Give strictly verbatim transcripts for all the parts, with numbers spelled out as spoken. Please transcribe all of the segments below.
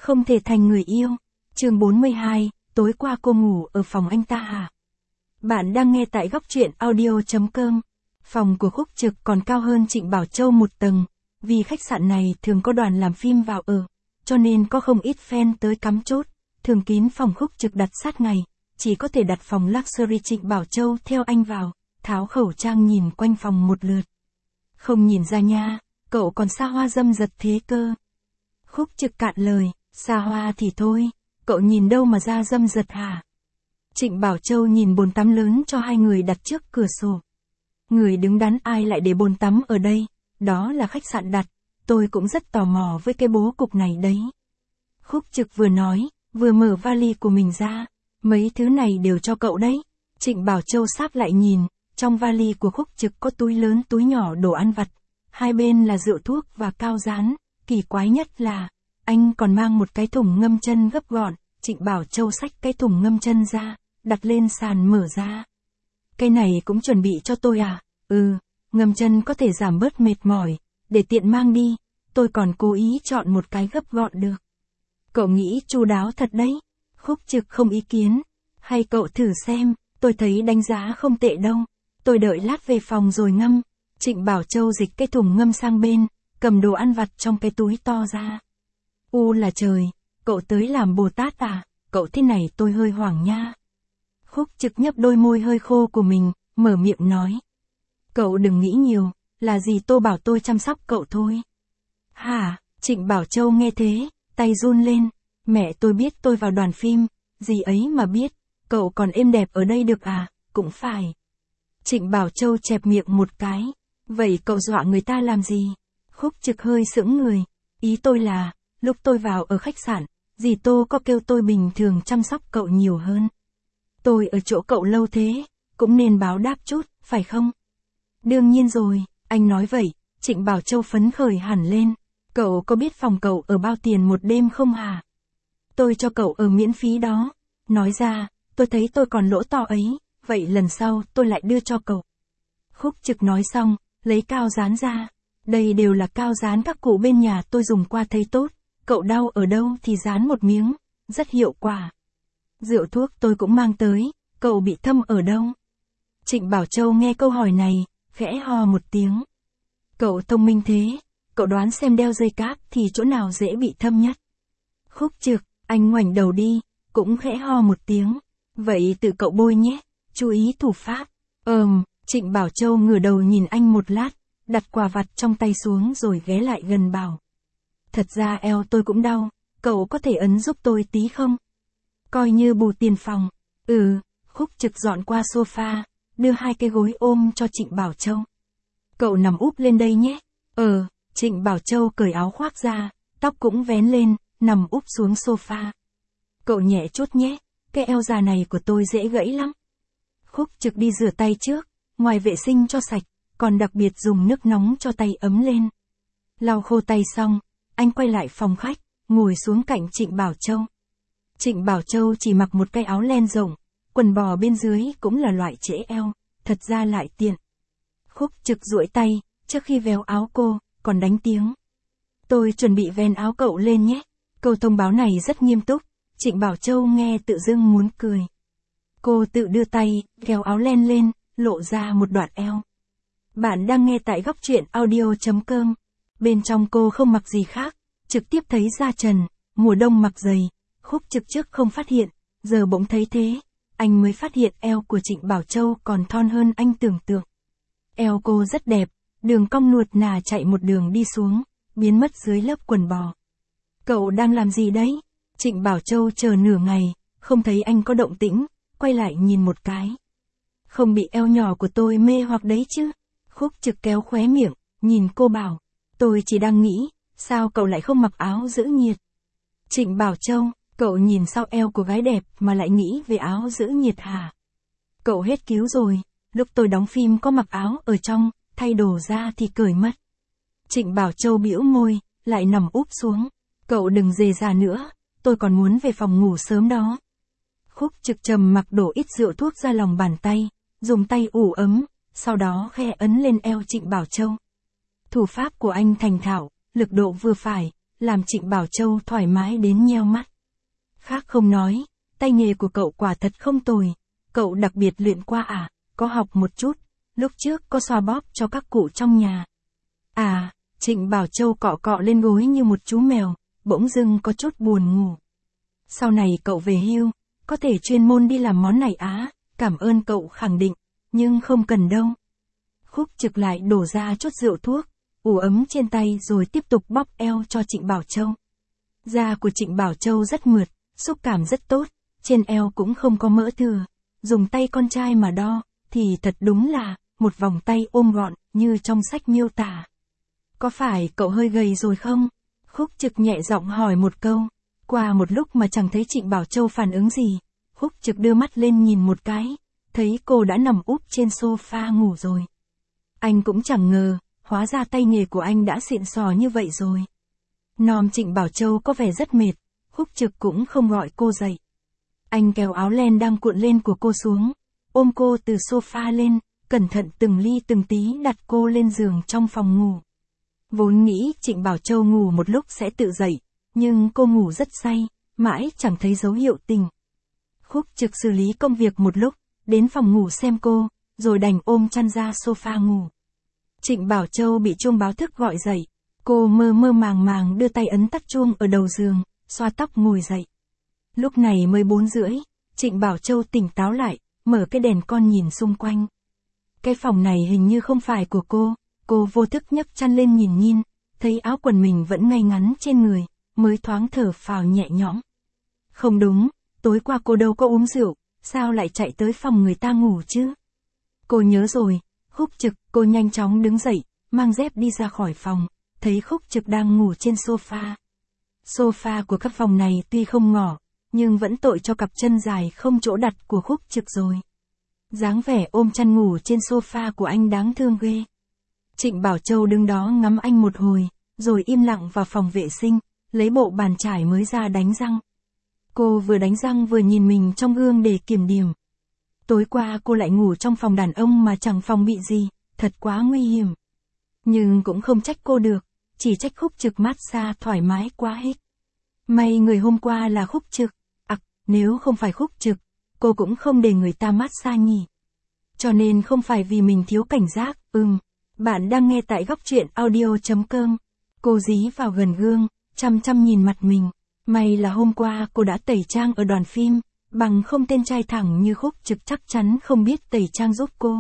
Không thể thành người yêu. Chương bốn mươi hai, tối qua cô ngủ ở phòng anh ta à? Bạn đang nghe tại góc truyện audio chấm com. Phòng của Khúc Trực còn cao hơn Trịnh Bảo Châu một tầng, vì khách sạn này thường có đoàn làm phim vào ở, cho nên có không ít fan tới cắm chốt, thường kín phòng Khúc Trực đặt sát ngày, chỉ có thể đặt phòng luxury. Trịnh Bảo Châu theo anh vào, tháo khẩu trang nhìn quanh phòng một lượt. Không nhìn ra nha, cậu còn xa hoa dâm dật thế cơ. Khúc Trực cạn lời, xa hoa thì thôi, cậu nhìn đâu mà ra dâm dật hả? Trịnh Bảo Châu nhìn bồn tắm lớn cho hai người đặt trước cửa sổ. Người đứng đắn ai lại để bồn tắm ở đây, đó là khách sạn đặt, tôi cũng rất tò mò với cái bố cục này đấy. Khúc Trực vừa nói, vừa mở vali của mình ra, mấy thứ này đều cho cậu đấy. Trịnh Bảo Châu sáp lại nhìn, trong vali của Khúc Trực có túi lớn túi nhỏ đồ ăn vặt, hai bên là rượu thuốc và cao dán, kỳ quái nhất là, anh còn mang một cái thùng ngâm chân gấp gọn. Trịnh Bảo Châu xách cái thùng ngâm chân ra, đặt lên sàn mở ra. Cái này cũng chuẩn bị cho tôi à? Ừ, ngâm chân có thể giảm bớt mệt mỏi, để tiện mang đi, tôi còn cố ý chọn một cái gấp gọn được. Cậu nghĩ chu đáo thật đấy. Khúc Trực không ý kiến. Hay cậu thử xem, tôi thấy đánh giá không tệ đâu. Tôi đợi lát về phòng rồi ngâm. Trịnh Bảo Châu dịch cái thùng ngâm sang bên, cầm đồ ăn vặt trong cái túi to ra. U là trời, cậu tới làm Bồ Tát à? Cậu thế này tôi hơi hoảng nha. Khúc Trực nhấp đôi môi hơi khô của mình, mở miệng nói. Cậu đừng nghĩ nhiều, là dì Tô bảo tôi chăm sóc cậu thôi. Hả? Trịnh Bảo Châu nghe thế, tay run lên. Mẹ tôi biết tôi vào đoàn phim, dì ấy mà biết, cậu còn êm đẹp ở đây được à? Cũng phải. Trịnh Bảo Châu chẹp miệng một cái. Vậy cậu dọa người ta làm gì? Khúc Trực hơi sững người. Ý tôi là, lúc tôi vào ở khách sạn, dì Tô có kêu tôi bình thường chăm sóc cậu nhiều hơn. Tôi ở chỗ cậu lâu thế, cũng nên báo đáp chút, phải không? Đương nhiên rồi, anh nói vậy. Trịnh Bảo Châu phấn khởi hẳn lên. Cậu có biết phòng cậu ở bao tiền một đêm không hả? Tôi cho cậu ở miễn phí đó. Nói ra, tôi thấy tôi còn lỗ to ấy, vậy lần sau tôi lại đưa cho cậu. Khúc Trực nói xong, lấy cao dán ra. Đây đều là cao dán các cụ bên nhà tôi dùng qua thấy tốt. Cậu đau ở đâu thì dán một miếng, rất hiệu quả. Rượu thuốc tôi cũng mang tới, cậu bị thâm ở đâu? Trịnh Bảo Châu nghe câu hỏi này, khẽ ho một tiếng. Cậu thông minh thế, cậu đoán xem đeo dây cáp thì chỗ nào dễ bị thâm nhất? Khúc Trực, anh ngoảnh đầu đi, cũng khẽ ho một tiếng. Vậy tự cậu bôi nhé, chú ý thủ pháp. Ờm, Trịnh Bảo Châu ngửa đầu nhìn anh một lát, đặt quà vặt trong tay xuống rồi ghé lại gần bảo. Thật ra eo tôi cũng đau, cậu có thể ấn giúp tôi tí không? Coi như bù tiền phòng. Ừ, Khúc Trực dọn qua sofa, đưa hai cái gối ôm cho Trịnh Bảo Châu. Cậu nằm úp lên đây nhé. Ờ, Trịnh Bảo Châu cởi áo khoác ra, tóc cũng vén lên, nằm úp xuống sofa. Cậu nhẹ chút nhé, cái eo già này của tôi dễ gãy lắm. Khúc Trực đi rửa tay trước, ngoài vệ sinh cho sạch, còn đặc biệt dùng nước nóng cho tay ấm lên. Lau khô tay xong, anh quay lại phòng khách, ngồi xuống cạnh Trịnh Bảo Châu. Trịnh Bảo Châu chỉ mặc một cái áo len rộng, quần bò bên dưới cũng là loại trễ eo, thật ra lại tiện. Khúc Trực duỗi tay, trước khi véo áo cô, còn đánh tiếng. Tôi chuẩn bị ven áo cậu lên nhé. Câu thông báo này rất nghiêm túc, Trịnh Bảo Châu nghe tự dưng muốn cười. Cô tự đưa tay, kéo áo len lên, lộ ra một đoạn eo. Bạn đang nghe tại góc truyện audio chấm com. Bên trong cô không mặc gì khác, trực tiếp thấy da trần, mùa đông mặc giày. Khúc Trực trước không phát hiện, giờ bỗng thấy thế, anh mới phát hiện eo của Trịnh Bảo Châu còn thon hơn anh tưởng tượng. Eo cô rất đẹp, đường cong nuột nà chạy một đường đi xuống, biến mất dưới lớp quần bò. Cậu đang làm gì đấy? Trịnh Bảo Châu chờ nửa ngày, không thấy anh có động tĩnh, quay lại nhìn một cái. Không bị eo nhỏ của tôi mê hoặc đấy chứ? Khúc Trực kéo khóe miệng, nhìn cô bảo. Tôi chỉ đang nghĩ, sao cậu lại không mặc áo giữ nhiệt? Trịnh Bảo Châu, cậu nhìn sau eo của gái đẹp mà lại nghĩ về áo giữ nhiệt hả? Cậu hết cứu rồi, lúc tôi đóng phim có mặc áo ở trong, thay đồ ra thì cởi mất. Trịnh Bảo Châu bĩu môi, lại nằm úp xuống. Cậu đừng dề ra nữa, tôi còn muốn về phòng ngủ sớm đó. Khúc Trực trầm mặc đổ ít rượu thuốc ra lòng bàn tay, dùng tay ủ ấm, sau đó khe ấn lên eo Trịnh Bảo Châu. Thủ pháp của anh thành thạo, lực độ vừa phải, làm Trịnh Bảo Châu thoải mái đến nheo mắt. Khác không nói, tay nghề của cậu quả thật không tồi, cậu đặc biệt luyện qua à, có học một chút, lúc trước có xoa bóp cho các cụ trong nhà. À, Trịnh Bảo Châu cọ cọ lên gối như một chú mèo, bỗng dưng có chút buồn ngủ. Sau này cậu về hưu, có thể chuyên môn đi làm món này á, cảm ơn cậu khẳng định, nhưng không cần đâu. Khúc Trực lại đổ ra chút rượu thuốc, ủ ấm trên tay rồi tiếp tục bóp eo cho Trịnh Bảo Châu. Da của Trịnh Bảo Châu rất mượt, xúc cảm rất tốt, trên eo cũng không có mỡ thừa, dùng tay con trai mà đo, thì thật đúng là, một vòng tay ôm gọn, như trong sách miêu tả. Có phải cậu hơi gầy rồi không? Khúc Trực nhẹ giọng hỏi một câu. Qua một lúc mà chẳng thấy Trịnh Bảo Châu phản ứng gì, Khúc Trực đưa mắt lên nhìn một cái, thấy cô đã nằm úp trên sofa ngủ rồi. Anh cũng chẳng ngờ, hóa ra tay nghề của anh đã xịn sò như vậy rồi. Nom Trịnh Bảo Châu có vẻ rất mệt, Khúc Trực cũng không gọi cô dậy. Anh kéo áo len đang cuộn lên của cô xuống, ôm cô từ sofa lên, cẩn thận từng ly từng tí đặt cô lên giường trong phòng ngủ. Vốn nghĩ Trịnh Bảo Châu ngủ một lúc sẽ tự dậy, nhưng cô ngủ rất say, mãi chẳng thấy dấu hiệu tỉnh. Khúc Trực xử lý công việc một lúc, đến phòng ngủ xem cô, rồi đành ôm chăn ra sofa ngủ. Trịnh Bảo Châu bị chuông báo thức gọi dậy, cô mơ mơ màng màng đưa tay ấn tắt chuông ở đầu giường, xoa tóc ngồi dậy. Lúc này mới bốn rưỡi, Trịnh Bảo Châu tỉnh táo lại, mở cái đèn con nhìn xung quanh. Cái phòng này hình như không phải của cô, cô vô thức nhấc chăn lên nhìn nhìn, thấy áo quần mình vẫn ngay ngắn trên người, mới thoáng thở phào nhẹ nhõm. Không đúng, tối qua cô đâu có uống rượu, sao lại chạy tới phòng người ta ngủ chứ? Cô nhớ rồi, Khúc Trực, cô nhanh chóng đứng dậy, mang dép đi ra khỏi phòng, thấy Khúc Trực đang ngủ trên sofa. Sofa của các phòng này tuy không ngỏ, nhưng vẫn tội cho cặp chân dài không chỗ đặt của Khúc Trực rồi. Dáng vẻ ôm chăn ngủ trên sofa của anh đáng thương ghê. Trịnh Bảo Châu đứng đó ngắm anh một hồi, rồi im lặng vào phòng vệ sinh, lấy bộ bàn chải mới ra đánh răng. Cô vừa đánh răng vừa nhìn mình trong gương để kiểm điểm. Tối qua cô lại ngủ trong phòng đàn ông mà chẳng phòng bị gì, thật quá nguy hiểm. Nhưng cũng không trách cô được, chỉ trách Khúc Trực mát xa thoải mái quá hết. May người hôm qua là Khúc Trực, ặc, nếu không phải Khúc Trực, cô cũng không để người ta mát xa nhỉ. Cho nên không phải vì mình thiếu cảnh giác, ừm, bạn đang nghe tại góc truyện audio chấm com. Cô dí vào gần gương, chăm chăm nhìn mặt mình. May là hôm qua cô đã tẩy trang ở đoàn phim, bằng không tên trai thẳng như Khúc Trực chắc chắn không biết tẩy trang giúp cô.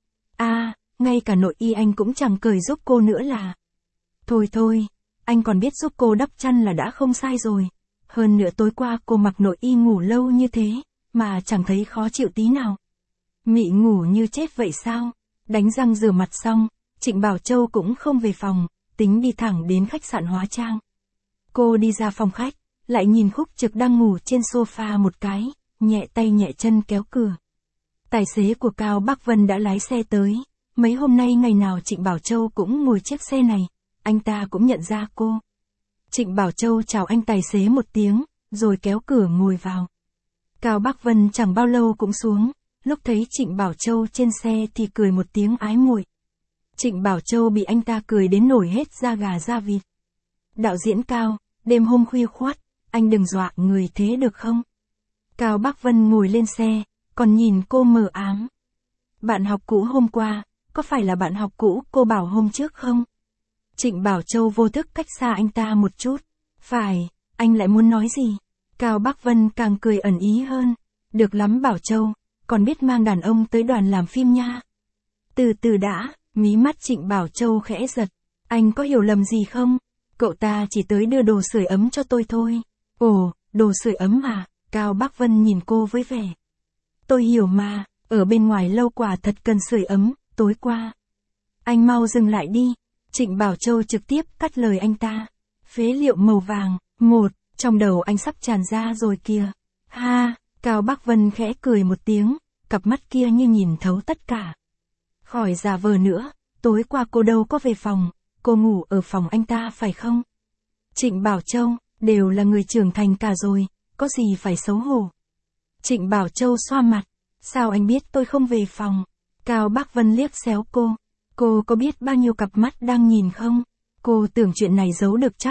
À, ngay cả nội y anh cũng chẳng cởi giúp cô nữa là. Thôi thôi, anh còn biết giúp cô đắp chăn là đã không sai rồi. Hơn nữa tối qua cô mặc nội y ngủ lâu như thế, mà chẳng thấy khó chịu tí nào. Mị ngủ như chết vậy sao? Đánh răng rửa mặt xong, Trịnh Bảo Châu cũng không về phòng, tính đi thẳng đến khách sạn hóa trang. Cô đi ra phòng khách, lại nhìn Khúc Trực đang ngủ trên sofa một cái, nhẹ tay nhẹ chân kéo cửa. Tài xế của Cao Bắc Vân đã lái xe tới, mấy hôm nay ngày nào Trịnh Bảo Châu cũng ngồi chiếc xe này, anh ta cũng nhận ra cô. Trịnh Bảo Châu chào anh tài xế một tiếng, rồi kéo cửa ngồi vào. Cao Bắc Vân chẳng bao lâu cũng xuống, lúc thấy Trịnh Bảo Châu trên xe thì cười một tiếng ái muội. Trịnh Bảo Châu bị anh ta cười đến nổi hết da gà da vịt. Đạo diễn Cao, đêm hôm khuya khoắt, anh đừng dọa người thế được không? Cao Bắc Vân ngồi lên xe, còn nhìn cô mờ ám. Bạn học cũ hôm qua, có phải là bạn học cũ cô bảo hôm trước không? Trịnh Bảo Châu vô thức cách xa anh ta một chút. Phải, anh lại muốn nói gì? Cao Bắc Vân càng cười ẩn ý hơn. Được lắm Bảo Châu, còn biết mang đàn ông tới đoàn làm phim nha. Từ từ đã, mí mắt Trịnh Bảo Châu khẽ giật. Anh có hiểu lầm gì không? Cậu ta chỉ tới đưa đồ sưởi ấm cho tôi thôi. Ồ, đồ sưởi ấm à? Cao Bắc Vân nhìn cô với vẻ. Tôi hiểu mà, ở bên ngoài lâu quả thật cần sưởi ấm, tối qua. Anh mau dừng lại đi. Trịnh Bảo Châu trực tiếp cắt lời anh ta. Phế liệu màu vàng, một, trong đầu anh sắp tràn ra rồi kìa. Ha, Cao Bắc Vân khẽ cười một tiếng, cặp mắt kia như nhìn thấu tất cả. Khỏi giả vờ nữa, tối qua cô đâu có về phòng, cô ngủ ở phòng anh ta phải không? Trịnh Bảo Châu, đều là người trưởng thành cả rồi, có gì phải xấu hổ. Trịnh Bảo Châu xoa mặt, sao anh biết tôi không về phòng? Cao Bắc Vân liếc xéo cô, cô có biết bao nhiêu cặp mắt đang nhìn không? Cô tưởng chuyện này giấu được chắc,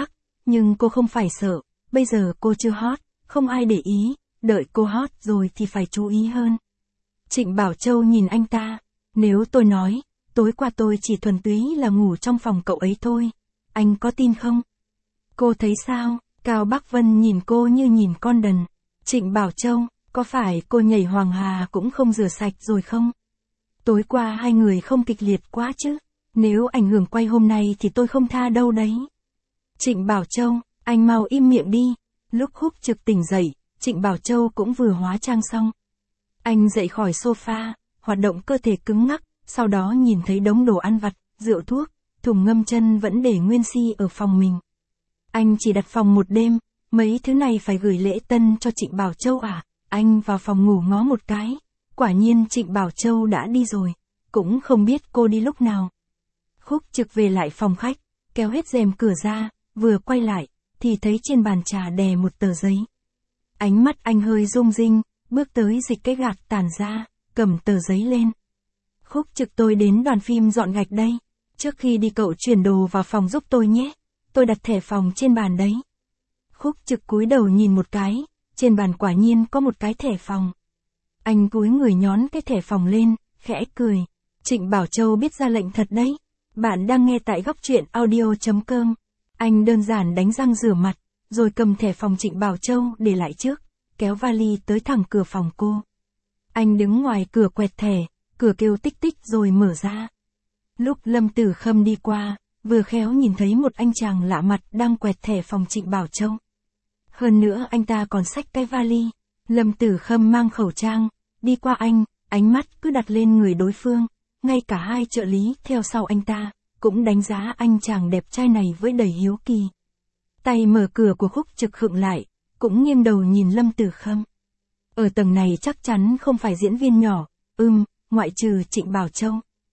Nhưng cô không phải sợ, bây giờ cô chưa hot, không ai để ý, đợi cô hot rồi thì phải chú ý hơn. Trịnh Bảo Châu nhìn anh ta, nếu tôi nói, tối qua tôi chỉ thuần túy là ngủ trong phòng cậu ấy thôi, anh có tin không? Cô thấy sao? Cao Bắc Vân nhìn cô như nhìn con đần. Trịnh Bảo Châu, có phải cô nhảy Hoàng Hà cũng không rửa sạch rồi không? Tối qua hai người không kịch liệt quá chứ? Nếu ảnh hưởng quay hôm nay thì tôi không tha đâu đấy. Trịnh Bảo Châu, anh mau im miệng đi. Lúc Húc Trực tỉnh dậy, Trịnh Bảo Châu cũng vừa hóa trang xong. Anh dậy khỏi sofa, hoạt động cơ thể cứng ngắc, sau đó nhìn thấy đống đồ ăn vặt, rượu thuốc, thùng ngâm chân vẫn để nguyên si ở phòng mình. Anh chỉ đặt phòng một đêm, mấy thứ này phải gửi lễ tân cho Trịnh Bảo Châu à? Anh vào phòng ngủ ngó một cái, quả nhiên Trịnh Bảo Châu đã đi rồi, cũng không biết cô đi lúc nào. Húc Trực về lại phòng khách, kéo hết rèm cửa ra, vừa quay lại, thì thấy trên bàn trà đè một tờ giấy. Ánh mắt anh hơi rung rinh, bước tới dịch cái gạc tàn ra, cầm tờ giấy lên. Húc Trực, tôi đến đoàn phim dọn gạch đây. Trước khi đi cậu chuyển đồ vào phòng giúp tôi nhé. Tôi đặt thẻ phòng trên bàn đấy. Húc Trực cúi đầu nhìn một cái, trên bàn quả nhiên có một cái thẻ phòng. Anh cúi người nhón cái thẻ phòng lên, khẽ cười. Trịnh Bảo Châu biết ra lệnh thật đấy. Bạn đang nghe tại góc truyện audio chấm com. Anh đơn giản đánh răng rửa mặt, rồi cầm thẻ phòng Trịnh Bảo Châu để lại trước, kéo vali tới thẳng cửa phòng cô. Anh đứng ngoài cửa quẹt thẻ, cửa kêu tích tích rồi mở ra. Lúc Lâm Tử Khâm đi qua, vừa khéo nhìn thấy một anh chàng lạ mặt đang quẹt thẻ phòng Trịnh Bảo Châu. Hơn nữa anh ta còn xách cái vali. Lâm Tử Khâm mang khẩu trang, đi qua anh, ánh mắt cứ đặt lên người đối phương, ngay cả hai trợ lý theo sau anh ta, cũng đánh giá anh chàng đẹp trai này với đầy hiếu kỳ. Tay mở cửa của Húc Trực khựng lại, cũng nghiêng đầu nhìn Lâm Tử Khâm. Ở tầng này chắc chắn không phải diễn viên nhỏ, ừm, ngoại trừ Trịnh Bảo Châu.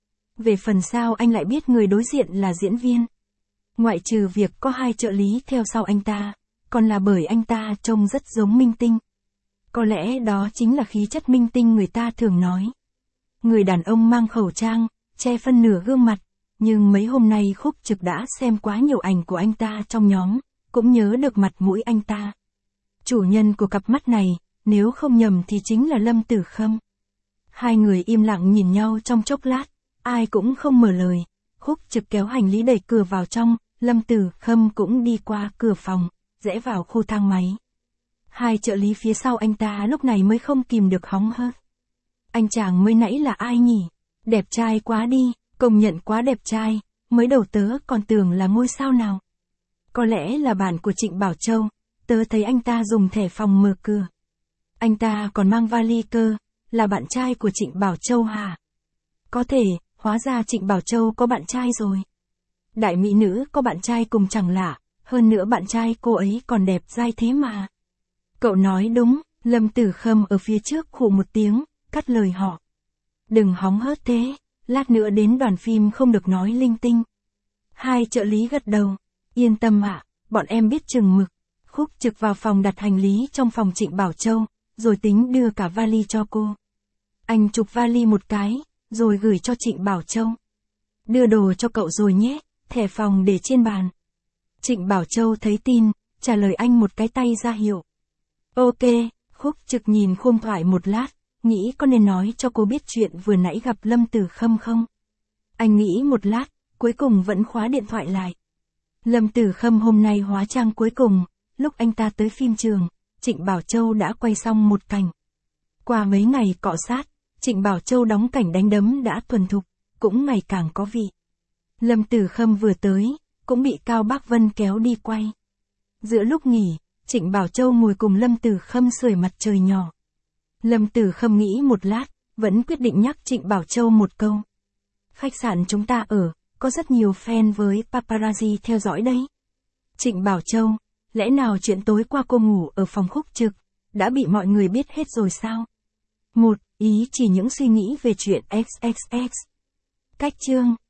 Về phần sao anh lại biết người đối diện là diễn viên? Ngoại trừ việc có hai trợ lý theo sau anh ta, còn là bởi anh ta trông rất giống minh tinh. Có lẽ đó chính là khí chất minh tinh người ta thường nói. Người đàn ông mang khẩu trang, che phân nửa gương mặt, nhưng mấy hôm nay Húc Trực đã xem quá nhiều ảnh của anh ta trong nhóm, cũng nhớ được mặt mũi anh ta. Chủ nhân của cặp mắt này, nếu không nhầm thì chính là Lâm Tử Khâm. Hai người im lặng nhìn nhau trong chốc lát, ai cũng không mở lời. Húc Trực kéo hành lý đẩy cửa vào trong, Lâm Tử Khâm cũng đi qua cửa phòng, rẽ vào khu thang máy. Hai trợ lý phía sau anh ta lúc này mới không kìm được hóng hớt. Anh chàng mới nãy là ai nhỉ? Đẹp trai quá đi, công nhận quá đẹp trai, mới đầu tớ còn tưởng là ngôi sao nào. Có lẽ là bạn của Trịnh Bảo Châu, tớ thấy anh ta dùng thẻ phòng mở cửa. Anh ta còn mang vali cơ, là bạn trai của Trịnh Bảo Châu hả? Có thể, hóa ra Trịnh Bảo Châu có bạn trai rồi. Đại mỹ nữ có bạn trai cùng chẳng lạ, hơn nữa bạn trai cô ấy còn đẹp dai thế mà. Cậu nói đúng, Lâm Tử Khâm ở phía trước khụ một tiếng, cắt lời họ. Đừng hóng hớt thế, lát nữa đến đoàn phim không được nói linh tinh. Hai trợ lý gật đầu, yên tâm ạ, bọn em biết chừng mực. Húc Trực vào phòng đặt hành lý trong phòng Trịnh Bảo Châu, rồi tính đưa cả vali cho cô. Anh chụp vali một cái, rồi gửi cho Trịnh Bảo Châu. Đưa đồ cho cậu rồi nhé, thẻ phòng để trên bàn. Trịnh Bảo Châu thấy tin, trả lời anh một cái tay ra hiệu. Ok, Húc Trực nhìn khung thoại một lát, nghĩ có nên nói cho cô biết chuyện vừa nãy gặp Lâm Tử Khâm không? Anh nghĩ một lát, cuối cùng vẫn khóa điện thoại lại. Lâm Tử Khâm hôm nay hóa trang cuối cùng, lúc anh ta tới phim trường, Trịnh Bảo Châu đã quay xong một cảnh. Qua mấy ngày cọ sát, Trịnh Bảo Châu đóng cảnh đánh đấm đã thuần thục, cũng ngày càng có vị. Lâm Tử Khâm vừa tới, cũng bị Cao Bắc Vân kéo đi quay. Giữa lúc nghỉ, Trịnh Bảo Châu ngồi cùng Lâm Tử Khâm sưởi mặt trời nhỏ. Lâm Tử Khâm nghĩ một lát, vẫn quyết định nhắc Trịnh Bảo Châu một câu. Khách sạn chúng ta ở, có rất nhiều fan với paparazzi theo dõi đấy. Trịnh Bảo Châu, lẽ nào chuyện tối qua cô ngủ ở phòng Húc Trực, đã bị mọi người biết hết rồi sao? Một, ý chỉ những suy nghĩ về chuyện ích ích ích. Cách chương.